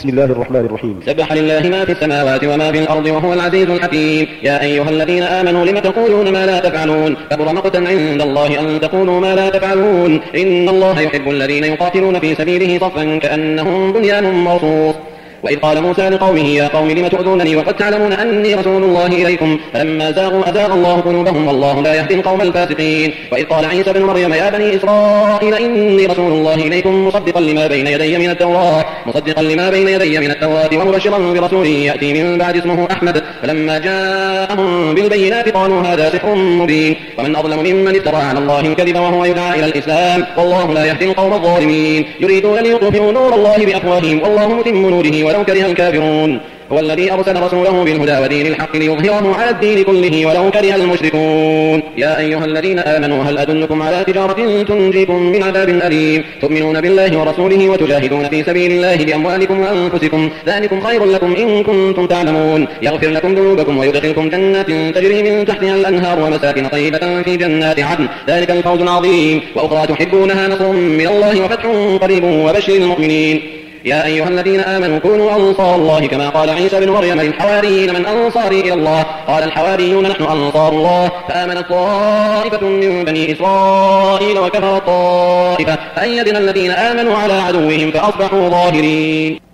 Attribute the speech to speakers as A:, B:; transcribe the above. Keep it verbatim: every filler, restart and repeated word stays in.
A: بسم الله الرحمن الرحيم.
B: سبح لله ما في السماوات وما في الأرض وهو العزيز الحكيم. يا أيها الذين آمنوا لم تقولون ما لا تفعلون كبر مقتا عند الله أن تقولوا ما لا تفعلون إن الله يحب الذين يقاتلون في سبيله صفا كأنهم بنيان مرصوص. وإذ قال موسى لقومه يا قوم لم تؤذونني وقد تعلمون أني رسول الله إليكم فلما زاغوا أزاغ الله قلوبهم والله لا يهدي القوم الفاسقين. وإذ قال عيسى بن مريم يا بني إسرائيل إني رسول الله إليكم مصدقا لما بين يدي من التوراة مصدقا لما بين يدي من التوراة ومبشرا برسول يأتي من بعد اسمه أحمد فلما جاءهم بالبينات قالوا هذا سحر مبين ومن أظلم ممن افترى على الله الكذب وهو يدعى إلى الإسلام والله لا يهدي القوم الظالمين. يريدون ليطفئوا نور الله بأفواههم والله متم نوره ولو كره الكافرون. هو الذي أرسل رسوله بالهدى ودين الحق ليظهره على الدين كله ولو كره المشركون. يا أيها الذين آمنوا هل أدلكم على تجارة تنجيكم من عذاب أليم تؤمنون بالله ورسوله وتجاهدون في سبيل الله بأموالكم وأنفسكم ذلكم خير لكم إن كنتم تعلمون. يغفر لكم ذنوبكم ويدخلكم جنات تجري من تحتها الأنهار ومساكن طيبة في جنات عدن ذلك الفوز العظيم. وأخرى تحبونها نصر من الله وفتح قريب وبشر المؤمنين. يا أيها الذين آمنوا كونوا أنصار الله كما قال عيسى بن مريم للحواريين من أنصاري إلى الله قال الحواريون نحن أنصار الله فآمنت طائفة من بني إسرائيل وكفرت طائفة فأيدنا الذين آمنوا على عدوهم فأصبحوا ظاهرين.